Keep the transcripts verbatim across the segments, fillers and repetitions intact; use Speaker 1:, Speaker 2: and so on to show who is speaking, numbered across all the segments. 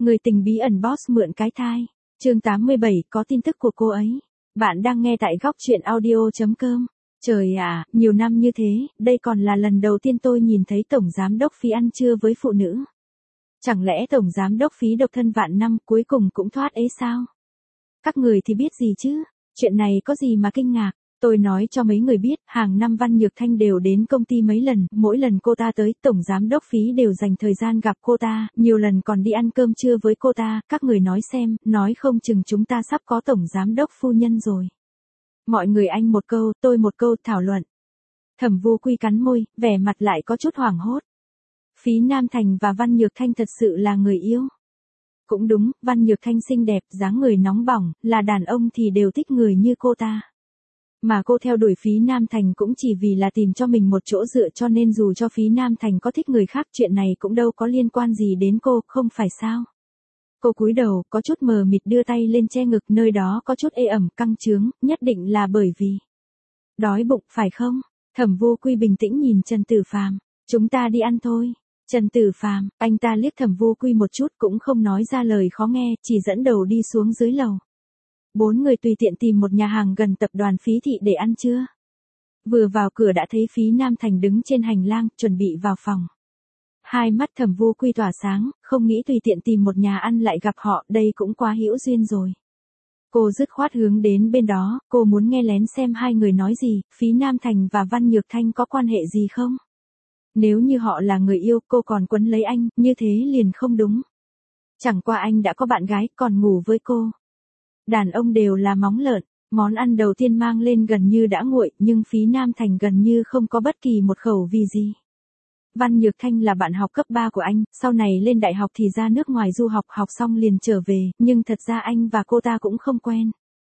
Speaker 1: Người tình bí ẩn boss mượn cái thai. Chương tám mươi bảy, có tin tức của cô ấy. Bạn đang nghe tại góc truyện audio chấm com. Trời ạ, nhiều năm như thế, đây còn là lần đầu tiên tôi nhìn thấy tổng giám đốc phí ăn trưa với phụ nữ. Chẳng lẽ tổng giám đốc phí độc thân vạn năm cuối cùng cũng thoát ấy sao? Các người thì biết gì chứ? Chuyện này có gì mà kinh ngạc? Tôi nói cho mấy người biết, hàng năm Văn Nhược Thanh đều đến công ty mấy lần, mỗi lần cô ta tới, tổng giám đốc phí đều dành thời gian gặp cô ta, nhiều lần còn đi ăn cơm trưa với cô ta, các người nói xem, nói không chừng chúng ta sắp có tổng giám đốc phu nhân rồi. Mọi người anh một câu, tôi một câu, thảo luận. Thẩm Vô Quy cắn môi, vẻ mặt lại có chút hoảng hốt. Phí Nam Thành và Văn Nhược Thanh thật sự là người yêu. Cũng đúng, Văn Nhược Thanh xinh đẹp, dáng người nóng bỏng, là đàn ông thì đều thích người như cô ta. Mà cô theo đuổi Phí Nam Thành cũng chỉ vì là tìm cho mình một chỗ dựa, cho nên dù cho Phí Nam Thành có thích người khác, chuyện này cũng đâu có liên quan gì đến cô, không phải sao? Cô cúi đầu, có chút mờ mịt đưa tay lên che ngực, nơi đó có chút ê ẩm, căng trướng, nhất định là bởi vì đói bụng, phải không? Thẩm Vô Quy bình tĩnh nhìn Trần Tử Phàm, chúng ta đi ăn thôi. Trần Tử Phàm, anh ta liếc Thẩm Vô Quy một chút cũng không nói ra lời khó nghe, chỉ dẫn đầu đi xuống dưới lầu. Bốn người tùy tiện tìm một nhà hàng gần tập đoàn Phí thị để ăn trưa. Vừa vào cửa đã thấy Phí Nam Thành đứng trên hành lang, chuẩn bị vào phòng. Hai mắt Thẩm Vô Quy tỏa sáng, không nghĩ tùy tiện tìm một nhà ăn lại gặp họ, đây cũng quá hữu duyên rồi. Cô dứt khoát hướng đến bên đó, cô muốn nghe lén xem hai người nói gì, Phí Nam Thành và Văn Nhược Thanh có quan hệ gì không? Nếu như họ là người yêu, cô còn quấn lấy anh, như thế liền không đúng. Chẳng qua anh đã có bạn gái, còn ngủ với cô. Đàn ông đều là móng lợn, món ăn đầu tiên mang lên gần như đã nguội, nhưng Phí Nam Thành gần như không có bất kỳ một khẩu vị gì. Văn Nhược Thanh là bạn học cấp ba của anh, sau này lên đại học thì ra nước ngoài du học, học xong liền trở về, nhưng thật ra anh và cô ta cũng không quen.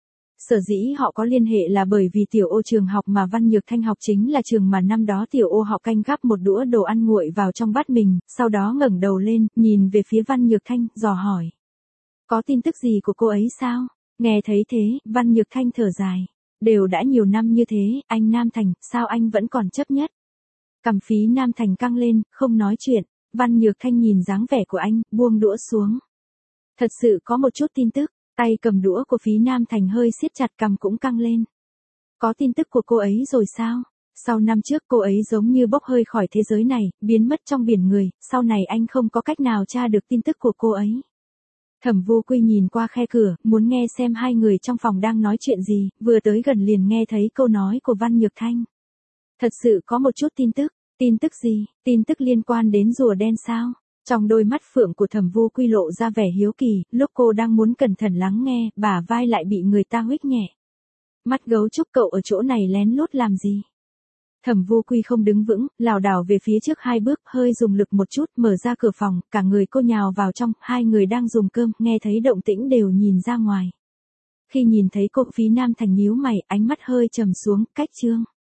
Speaker 1: Sở dĩ họ có liên hệ là bởi vì Tiểu Ô trường học mà Văn Nhược Thanh học chính là trường mà năm đó Tiểu Ô học canh gắp một đũa đồ ăn nguội vào trong bát mình, sau đó ngẩng đầu lên, nhìn về phía Văn Nhược Thanh, dò hỏi. Có tin tức gì của cô ấy sao? Nghe thấy thế, Văn Nhược Thanh thở dài. Đều đã nhiều năm như thế, anh Nam Thành, sao anh vẫn còn chấp nhất? Cằm Phí Nam Thành căng lên, không nói chuyện. Văn Nhược Thanh nhìn dáng vẻ của anh, buông đũa xuống. Thật sự có một chút tin tức, tay cầm đũa của Phí Nam Thành hơi siết chặt, cằm cũng căng lên. Có tin tức của cô ấy rồi sao? Sau năm trước cô ấy giống như bốc hơi khỏi thế giới này, biến mất trong biển người, sau này anh không có cách nào tra được tin tức của cô ấy. Thẩm Vô Quy nhìn qua khe cửa, muốn nghe xem hai người trong phòng đang nói chuyện gì, vừa tới gần liền nghe thấy câu nói của Văn Nhược Thanh. Thật sự có một chút tin tức, tin tức gì, tin tức liên quan đến rùa đen sao? Trong đôi mắt phượng của Thẩm Vô Quy lộ ra vẻ hiếu kỳ, lúc cô đang muốn cẩn thận lắng nghe, bả vai lại bị người ta huých nhẹ. Mắt gấu trúc, cậu ở chỗ này lén lút làm gì? Thẩm Vô Quy không đứng vững, lảo đảo về phía trước hai bước, hơi dùng lực một chút, mở ra cửa phòng, cả người cô nhào vào trong, hai người đang dùng cơm, nghe thấy động tĩnh đều nhìn ra ngoài. Khi nhìn thấy cô, Phí Nam Thành nhíu mày, ánh mắt hơi trầm xuống, cách chương.